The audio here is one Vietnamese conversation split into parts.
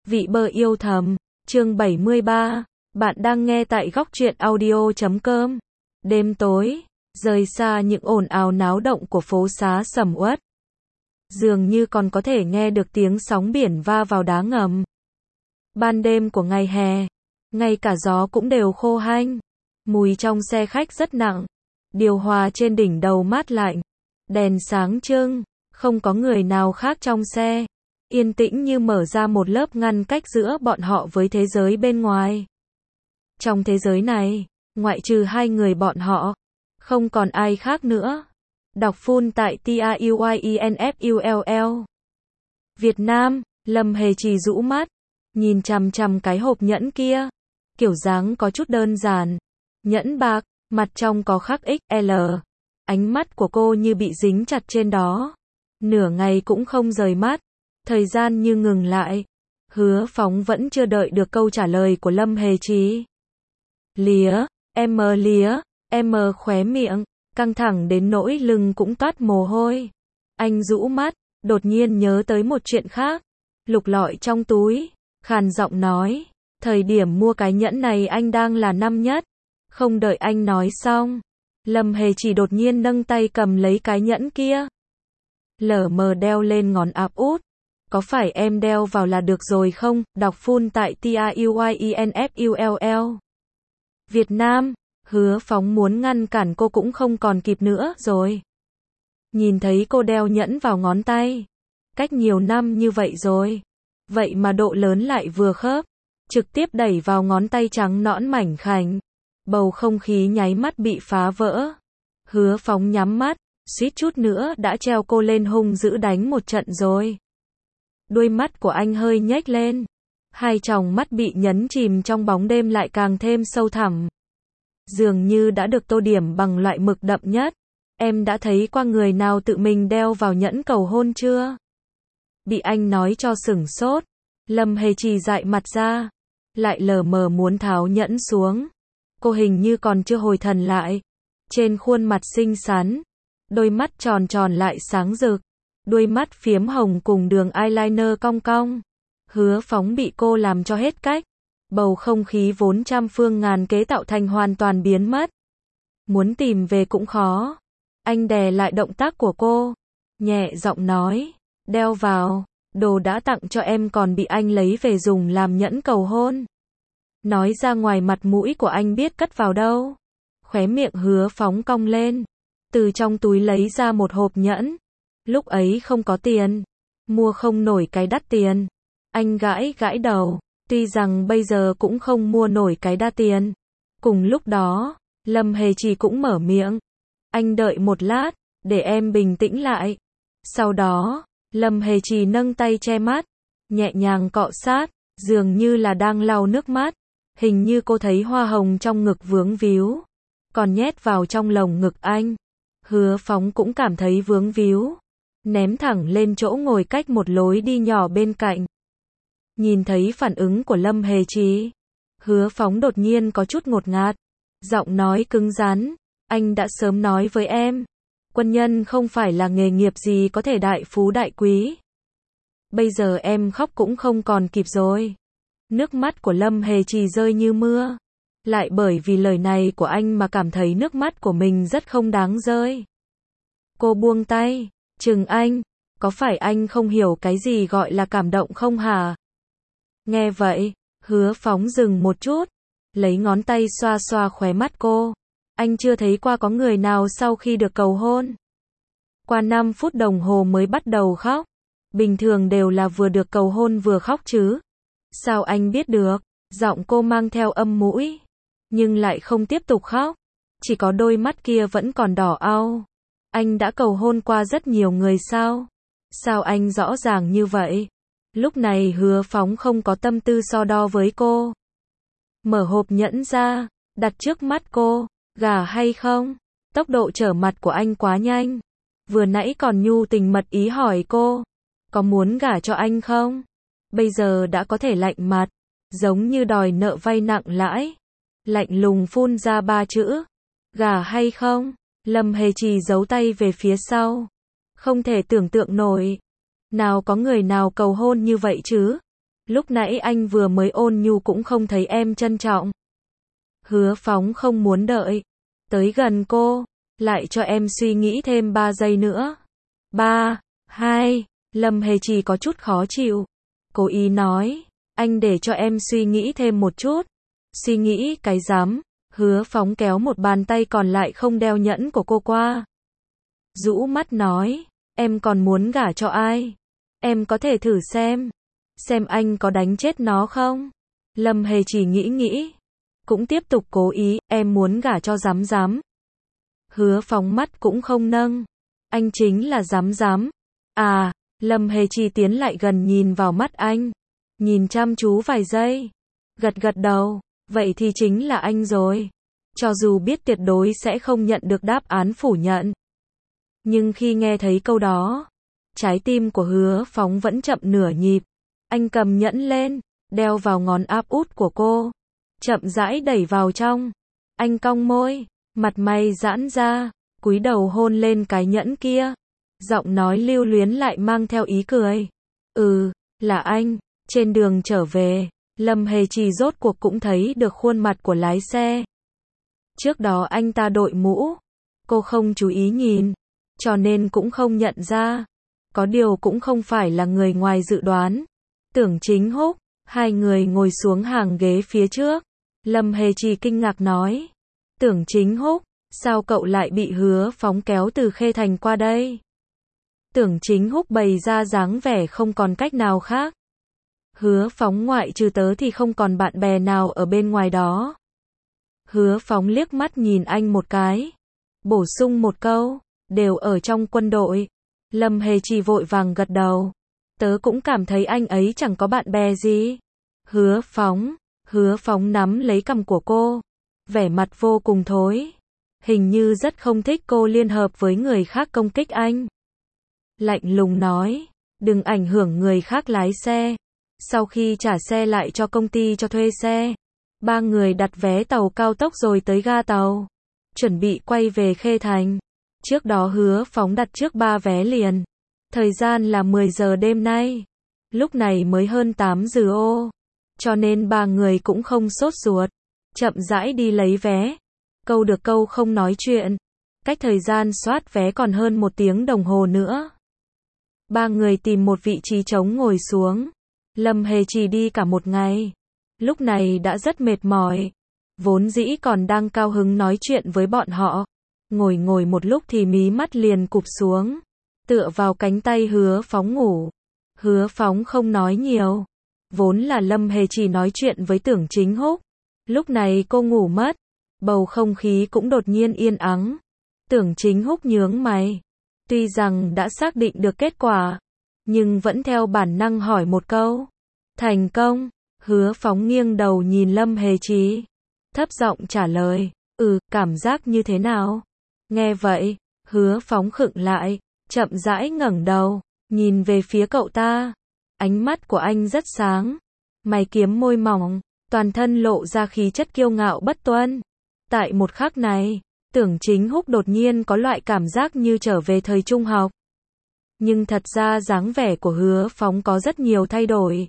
Vị bơ yêu thầm, chương 73, bạn đang nghe tại góc truyện audio.com. Đêm tối, rời xa những ồn ào náo động của phố xá sầm uất. Dường như còn có thể nghe được tiếng sóng biển va vào đá ngầm. Ban đêm của ngày hè, ngay cả gió cũng đều khô hanh. Mùi trong xe khách rất nặng. Điều hòa trên đỉnh đầu mát lạnh. Đèn sáng trưng, không có người nào khác trong xe. Yên tĩnh như mở ra một lớp ngăn cách giữa bọn họ với thế giới bên ngoài. Trong thế giới này, ngoại trừ hai người bọn họ, không còn ai khác nữa. Đọc full tại TAUYINFULL. Việt Nam, Lâm Hề Trì rũ mắt, nhìn chằm chằm cái hộp nhẫn kia. Kiểu dáng có chút đơn giản. Nhẫn bạc, mặt trong có khắc XL. Ánh mắt của cô như bị dính chặt trên đó. Nửa ngày cũng không rời mắt. Thời gian như ngừng lại. Hứa Phóng vẫn chưa đợi được câu trả lời của Lâm Hề Trì. Lía, em khóe miệng, căng thẳng đến nỗi lưng cũng toát mồ hôi. Anh rũ mắt, đột nhiên nhớ tới một chuyện khác. Lục lọi trong túi, khàn giọng nói, thời điểm mua cái nhẫn này anh đang là năm nhất. Không đợi anh nói xong, Lâm Hề Trì đột nhiên nâng tay cầm lấy cái nhẫn kia. Lờ mờ đeo lên ngón áp út. Có phải em đeo vào là được rồi không? Đọc full tại TAUYINFULL. Việt Nam, Hứa Phóng muốn ngăn cản cô cũng không còn kịp nữa rồi. Nhìn thấy cô đeo nhẫn vào ngón tay. Cách nhiều năm như vậy rồi. Vậy mà độ lớn lại vừa khớp. Trực tiếp đẩy vào ngón tay trắng nõn mảnh khảnh. Bầu không khí nháy mắt bị phá vỡ. Hứa Phóng nhắm mắt, suýt chút nữa đã treo cô lên hung dữ đánh một trận rồi. Đuôi mắt của anh hơi nhếch lên. Hai tròng mắt bị nhấn chìm trong bóng đêm lại càng thêm sâu thẳm. Dường như đã được tô điểm bằng loại mực đậm nhất. Em đã thấy qua người nào tự mình đeo vào nhẫn cầu hôn chưa? Bị anh nói cho sửng sốt. Lâm Hề Trì dại mặt ra. Lại lờ mờ muốn tháo nhẫn xuống. Cô hình như còn chưa hồi thần lại. Trên khuôn mặt xinh xắn, đôi mắt tròn tròn lại sáng rực. Đuôi mắt phiếm hồng cùng đường eyeliner cong cong. Hứa Phóng bị cô làm cho hết cách. Bầu không khí vốn trăm phương ngàn kế tạo thành hoàn toàn biến mất. Muốn tìm về cũng khó. Anh đè lại động tác của cô. Nhẹ giọng nói. Đeo vào. Đồ đã tặng cho em còn bị anh lấy về dùng làm nhẫn cầu hôn. Nói ra ngoài mặt mũi của anh biết cất vào đâu. Khóe miệng Hứa Phóng cong lên. Từ trong túi lấy ra một hộp nhẫn. Lúc ấy không có tiền. Mua không nổi cái đắt tiền. Anh gãi gãi đầu. Tuy rằng bây giờ cũng không mua nổi cái đắt tiền. Cùng lúc đó, Lâm Hề Trì cũng mở miệng. Anh đợi một lát, để em bình tĩnh lại. Sau đó, Lâm Hề Trì nâng tay che mắt. Nhẹ nhàng cọ sát, dường như là đang lau nước mắt. Hình như cô thấy hoa hồng trong ngực vướng víu. Còn nhét vào trong lồng ngực anh. Hứa Phóng cũng cảm thấy vướng víu. Ném thẳng lên chỗ ngồi cách một lối đi nhỏ bên cạnh. Nhìn thấy phản ứng của Lâm Hề Trì, Hứa Phóng đột nhiên có chút ngột ngạt. Giọng nói cứng rắn. Anh đã sớm nói với em. Quân nhân không phải là nghề nghiệp gì có thể đại phú đại quý. Bây giờ em khóc cũng không còn kịp rồi. Nước mắt của Lâm Hề Trì rơi như mưa. Lại bởi vì lời này của anh mà cảm thấy nước mắt của mình rất không đáng rơi. Cô buông tay, chừng anh. Có phải anh không hiểu cái gì gọi là cảm động không hả? Nghe vậy, Hứa Phóng dừng một chút. Lấy ngón tay xoa xoa khóe mắt cô. Anh chưa thấy qua có người nào sau khi được cầu hôn. Qua 5 phút đồng hồ mới bắt đầu khóc. Bình thường đều là vừa được cầu hôn vừa khóc chứ. Sao anh biết được? Giọng cô mang theo âm mũi. Nhưng lại không tiếp tục khóc. Chỉ có đôi mắt kia vẫn còn đỏ au. Anh đã cầu hôn qua rất nhiều người sao? Sao anh rõ ràng như vậy? Lúc này Hứa Phóng không có tâm tư so đo với cô. Mở hộp nhẫn ra, đặt trước mắt cô. Gả hay không? Tốc độ trở mặt của anh quá nhanh. Vừa nãy còn nhu tình mật ý hỏi cô. Có muốn gả cho anh không? Bây giờ đã có thể lạnh mặt. Giống như đòi nợ vay nặng lãi. Lạnh lùng phun ra 3 chữ. Gả hay không? Lâm Hề Trì giấu tay về phía sau. Không thể tưởng tượng nổi. Nào có người nào cầu hôn như vậy chứ? Lúc nãy anh vừa mới ôn nhu cũng không thấy em trân trọng. Hứa Phóng không muốn đợi tới gần cô, lại cho em suy nghĩ thêm 3 giây nữa. 3, 2, Lâm Hề Trì có chút khó chịu. Cố ý nói, anh để cho em suy nghĩ thêm một chút. Suy nghĩ cái dám. Hứa Phóng kéo một bàn tay còn lại không đeo nhẫn của cô qua. Rũ mắt nói, em còn muốn gả cho ai? Em có thể thử xem anh có đánh chết nó không? Lâm Hề Trì nghĩ, cũng tiếp tục cố ý, em muốn gả cho giám. Hứa Phóng mắt cũng không nâng, anh chính là giám. À, Lâm Hề Trì tiến lại gần nhìn vào mắt anh, nhìn chăm chú vài giây, gật đầu, vậy thì chính là anh rồi. Cho dù biết tuyệt đối sẽ không nhận được đáp án phủ nhận, nhưng khi nghe thấy câu đó, trái tim của Hứa Phóng vẫn chậm nửa nhịp. Anh cầm nhẫn lên, đeo vào ngón áp út của cô, chậm rãi đẩy vào trong. Anh cong môi, mặt mày giãn ra, cúi đầu hôn lên cái nhẫn kia. Giọng nói lưu luyến lại mang theo ý cười. Là anh. Trên đường trở về, Lâm Hề Trì rốt cuộc cũng thấy được khuôn mặt của lái xe. Trước đó anh ta đội mũ, cô không chú ý nhìn, cho nên cũng không nhận ra. Có điều cũng không phải là người ngoài dự đoán. Tưởng Chính Húc, hai người ngồi xuống hàng ghế phía trước. Lâm Hề Trì kinh ngạc nói, Tưởng Chính Húc, sao cậu lại bị Hứa Phóng kéo từ Khê Thành qua đây? Tưởng Chính Húc bày ra dáng vẻ không còn cách nào khác. Hứa Phóng ngoại trừ tớ thì không còn bạn bè nào ở bên ngoài đó. Hứa Phóng liếc mắt nhìn anh một cái, bổ sung một câu, đều ở trong quân đội. Lâm Hề Trì vội vàng gật đầu, tớ cũng cảm thấy anh ấy chẳng có bạn bè gì. Hứa Phóng nắm lấy cằm của cô, vẻ mặt vô cùng thối, hình như rất không thích cô liên hợp với người khác công kích anh. Lạnh lùng nói, đừng ảnh hưởng người khác lái xe. Sau khi trả xe lại cho công ty cho thuê xe, ba người đặt vé tàu cao tốc rồi tới ga tàu, chuẩn bị quay về Khê Thành. Trước đó Hứa Phóng đặt trước 3 vé liền. Thời gian là 10 giờ đêm nay. Lúc này mới hơn 8 giờ ô. Cho nên ba người cũng không sốt ruột. Chậm rãi đi lấy vé. Câu được câu không nói chuyện. Cách thời gian soát vé còn hơn 1 tiếng đồng hồ nữa. Ba người tìm một vị trí trống ngồi xuống. Lâm Hề Trì đi cả một ngày. Lúc này đã rất mệt mỏi. Vốn dĩ còn đang cao hứng nói chuyện với bọn họ. Ngồi một lúc thì mí mắt liền cụp xuống. Tựa vào cánh tay Hứa Phóng ngủ. Hứa Phóng không nói nhiều. Vốn là Lâm Hề Trì nói chuyện với Tưởng Chính Húc. Lúc này cô ngủ mất. Bầu không khí cũng đột nhiên yên ắng. Tưởng Chính Húc nhướng mày. Tuy rằng đã xác định được kết quả, nhưng vẫn theo bản năng hỏi một câu. Thành công. Hứa Phóng nghiêng đầu nhìn Lâm Hề Trì, thấp giọng trả lời, cảm giác như thế nào? Nghe vậy, Hứa Phóng khựng lại, chậm rãi ngẩng đầu, nhìn về phía cậu ta. Ánh mắt của anh rất sáng, mày kiếm môi mỏng, toàn thân lộ ra khí chất kiêu ngạo bất tuân. Tại một khắc này, Tưởng Chính Húc đột nhiên có loại cảm giác như trở về thời trung học. Nhưng thật ra dáng vẻ của Hứa Phóng có rất nhiều thay đổi.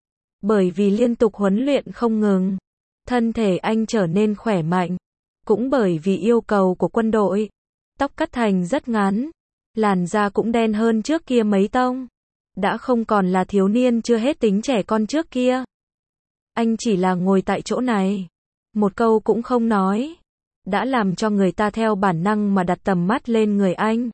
Bởi vì liên tục huấn luyện không ngừng, thân thể anh trở nên khỏe mạnh. Cũng bởi vì yêu cầu của quân đội, tóc cắt thành rất ngắn, làn da cũng đen hơn trước kia mấy tông. Đã không còn là thiếu niên chưa hết tính trẻ con trước kia. Anh chỉ là ngồi tại chỗ này, một câu cũng không nói, đã làm cho người ta theo bản năng mà đặt tầm mắt lên người anh.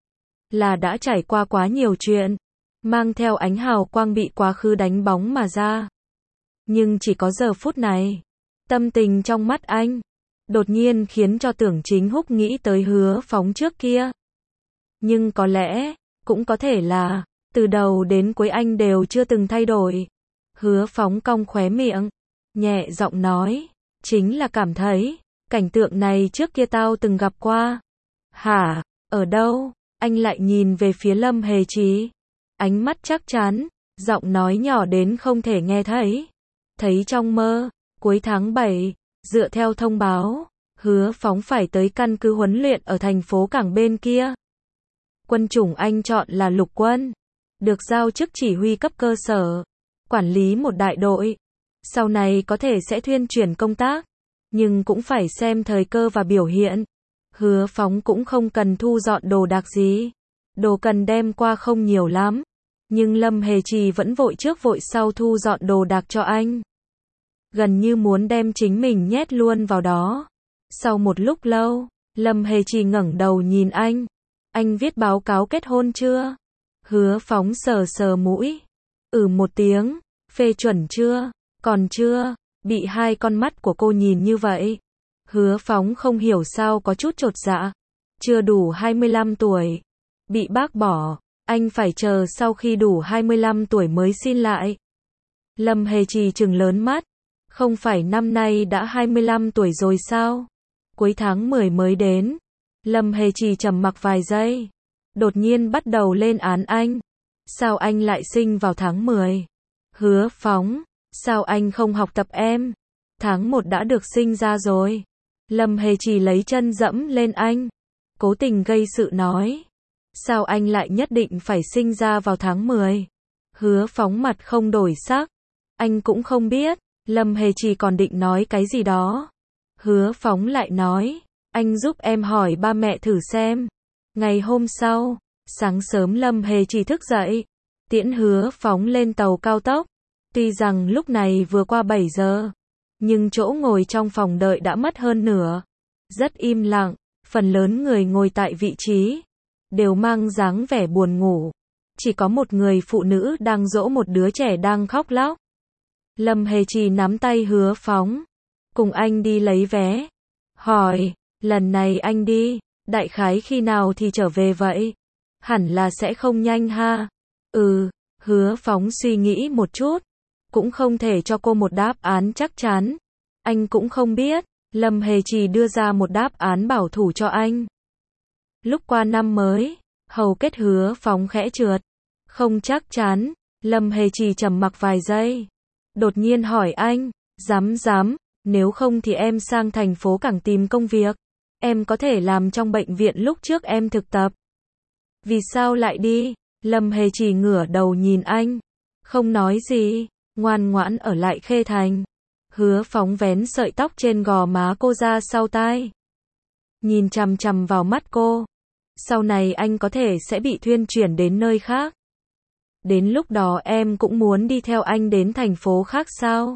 Là đã trải qua quá nhiều chuyện, mang theo ánh hào quang bị quá khứ đánh bóng mà ra. Nhưng chỉ có giờ phút này, tâm tình trong mắt anh đột nhiên khiến cho Tưởng Chính Húc nghĩ tới Hứa Phóng trước kia. Nhưng có lẽ, cũng có thể là, từ đầu đến cuối anh đều chưa từng thay đổi. Hứa Phóng cong khóe miệng, nhẹ giọng nói, chính là cảm thấy, cảnh tượng này trước kia tao từng gặp qua. Hả, ở đâu? Anh lại nhìn về phía Lâm Hề Trì, ánh mắt chắc chắn, giọng nói nhỏ đến không thể nghe thấy. Thấy trong mơ, cuối tháng 7, dựa theo thông báo, Hứa Phóng phải tới căn cứ huấn luyện ở thành phố cảng bên kia. Quân chủng anh chọn là lục quân, được giao chức chỉ huy cấp cơ sở. quản lý một đại đội. Sau này có thể sẽ thuyên chuyển công tác, nhưng cũng phải xem thời cơ và biểu hiện. Hứa Phóng cũng không cần thu dọn đồ đạc gì. Đồ cần đem qua không nhiều lắm. Nhưng Lâm Hề Trì vẫn vội trước vội sau thu dọn đồ đạc cho anh. Gần như muốn đem chính mình nhét luôn vào đó. Sau một lúc lâu, Lâm Hề Trì ngẩng đầu nhìn anh. Anh viết báo cáo kết hôn chưa? Hứa Phóng sờ sờ mũi. Một tiếng. Phê chuẩn chưa? Còn chưa. Bị hai con mắt của cô nhìn như vậy. Hứa Phóng không hiểu sao có chút chột dạ. Chưa đủ 25 tuổi. Bị bác bỏ. Anh phải chờ sau khi đủ 25 tuổi mới xin lại. Lâm Hề Trì trừng lớn mắt. Không phải năm nay đã 25 tuổi rồi sao? Cuối tháng 10 mới đến. Lâm Hề Trì trầm mặc vài giây. Đột nhiên bắt đầu lên án anh. Sao anh lại sinh vào tháng 10? Hứa Phóng. Sao anh không học tập em? Tháng 1 đã được sinh ra rồi. Lâm Hề Trì lấy chân dẫm lên anh. Cố tình gây sự nói. Sao anh lại nhất định phải sinh ra vào tháng 10? Hứa Phóng mặt không đổi sắc. Anh cũng không biết. Lâm Hề Trì còn định nói cái gì đó. Hứa Phóng lại nói. Anh giúp em hỏi ba mẹ thử xem. Ngày hôm sau, sáng sớm Lâm Hề Trì thức dậy. Tiễn Hứa Phóng lên tàu cao tốc. Tuy rằng lúc này vừa qua 7 giờ. Nhưng chỗ ngồi trong phòng đợi đã mất hơn nửa. Rất im lặng. Phần lớn người ngồi tại vị trí đều mang dáng vẻ buồn ngủ. Chỉ có một người phụ nữ đang dỗ một đứa trẻ đang khóc lóc. Lâm Hề Trì nắm tay Hứa Phóng. Cùng anh đi lấy vé. Hỏi, lần này anh đi, đại khái khi nào thì trở về vậy? Hẳn là sẽ không nhanh ha. Hứa Phóng suy nghĩ một chút. Cũng không thể cho cô một đáp án chắc chắn. Anh cũng không biết. Lâm Hề Trì đưa ra một đáp án bảo thủ cho anh. Lúc qua năm mới, hầu kết Hứa Phóng khẽ trượt. Không chắc chắn. Lâm Hề Trì trầm mặc vài giây. Đột nhiên hỏi anh, dám, nếu không thì em sang thành phố Cảng tìm công việc. Em có thể làm trong bệnh viện lúc trước em thực tập. Vì sao lại đi? Lâm Hề Trì ngửa đầu nhìn anh. Không nói gì, ngoan ngoãn ở lại Khê Thành. Hứa Phóng vén sợi tóc trên gò má cô ra sau tai. Nhìn chằm chằm vào mắt cô. Sau này anh có thể sẽ bị thuyên chuyển đến nơi khác. Đến lúc đó em cũng muốn đi theo anh đến thành phố khác sao?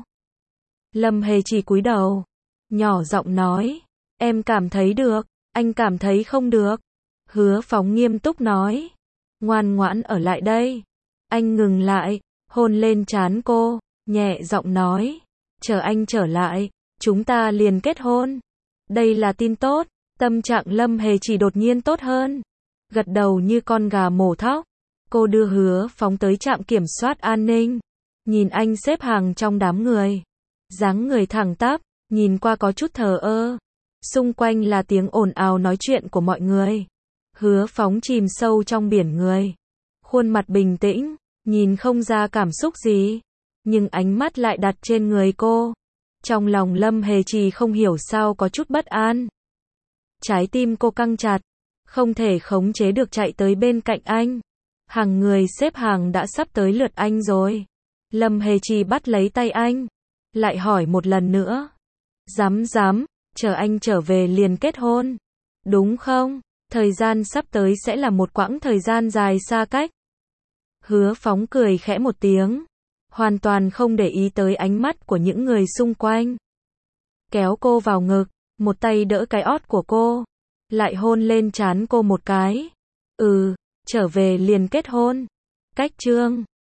Lâm Hề Trì cúi đầu. Nhỏ giọng nói. Em cảm thấy được, anh cảm thấy không được. Hứa Phóng nghiêm túc nói. Ngoan ngoãn ở lại đây. Anh ngừng lại, hôn lên trán cô, nhẹ giọng nói. Chờ anh trở lại, chúng ta liền kết hôn. Đây là tin tốt. Tâm trạng Lâm Hề Trì đột nhiên tốt hơn. Gật đầu như con gà mổ thóc. Cô đưa Hứa Phóng tới trạm kiểm soát an ninh. Nhìn anh xếp hàng trong đám người. Dáng người thẳng tắp, nhìn qua có chút thờ ơ. Xung quanh là tiếng ồn ào nói chuyện của mọi người. Hứa Phóng chìm sâu trong biển người. Khuôn mặt bình tĩnh, nhìn không ra cảm xúc gì. Nhưng ánh mắt lại đặt trên người cô. Trong lòng Lâm Hề Trì không hiểu sao có chút bất an. Trái tim cô căng chặt. Không thể khống chế được chạy tới bên cạnh anh. Hàng người xếp hàng đã sắp tới lượt anh rồi. Lâm Hề Trì bắt lấy tay anh. Lại hỏi một lần nữa. Dám, chờ anh trở về liền kết hôn. Đúng không? Thời gian sắp tới sẽ là một quãng thời gian dài xa cách. Hứa Phóng cười khẽ một tiếng. Hoàn toàn không để ý tới ánh mắt của những người xung quanh. Kéo cô vào ngực. Một tay đỡ cái ót của cô. Lại hôn lên trán cô một cái. Trở về liền kết hôn. Cách chương